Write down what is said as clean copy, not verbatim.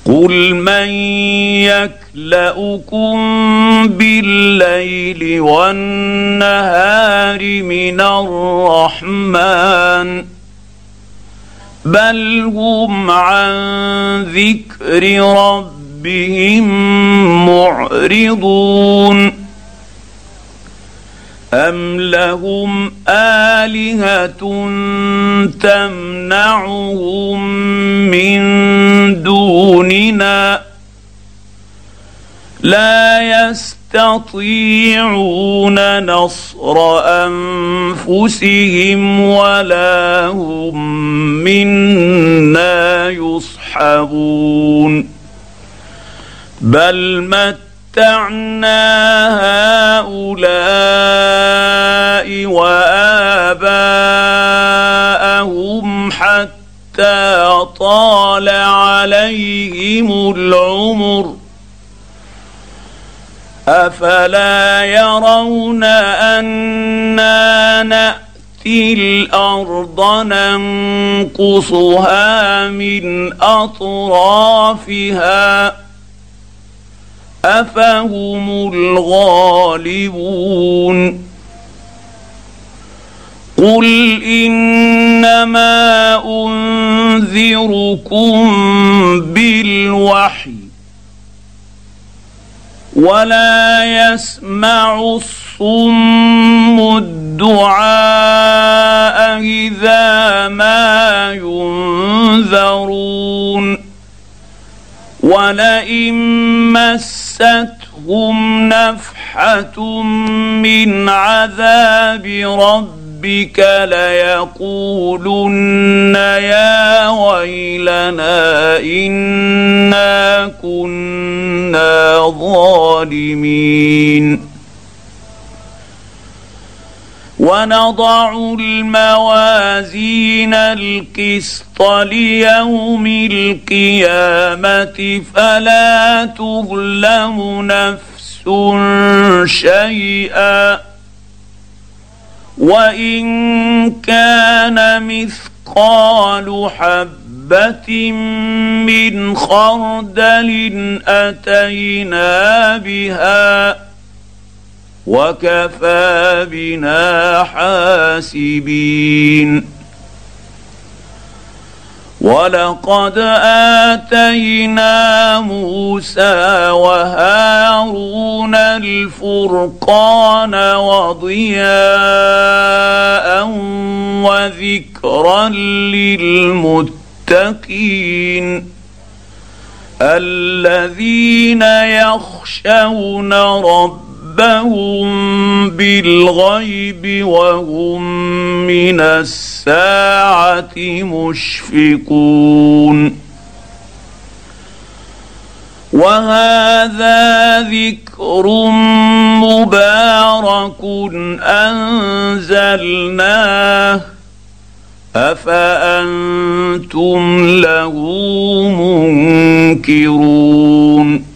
قل من يكلؤكم بالليل والنهار من الرحمن بل هم عن ذكر ربهم معرضون أم لهم آلهة تمنعهم من دوننا لا يستطيعون نصر أنفسهم ولا هم منا يصحبون بل متعنا هؤلاء وآباءهم حتى طال عليهم العمر أفلا يرون أنا نأتي الأرض ننقصها من أطرافها أفهم الغالبون قل إنما أنذركم بالوحي ولا يسمع الصم الدعاء إذا ما ينذرون ولئن مستهم نفحة من عذاب ربك ليقولن يا ويلنا إنا كنا ظالمين ونضع الموازين القسط ليوم القيامة فلا تظلم نفس شيئا وإن كان مثقال حبة من خردل أتينا بها وكفى بنا حاسبين ولقد آتينا موسى وهارون الفرقان وضياء وذكرا للمتقين الذين يخشون ربهم بالغيب وهم من الساعة مشفقون وهذا ذكر مبارك أنزلناه أفأنتم له منكرون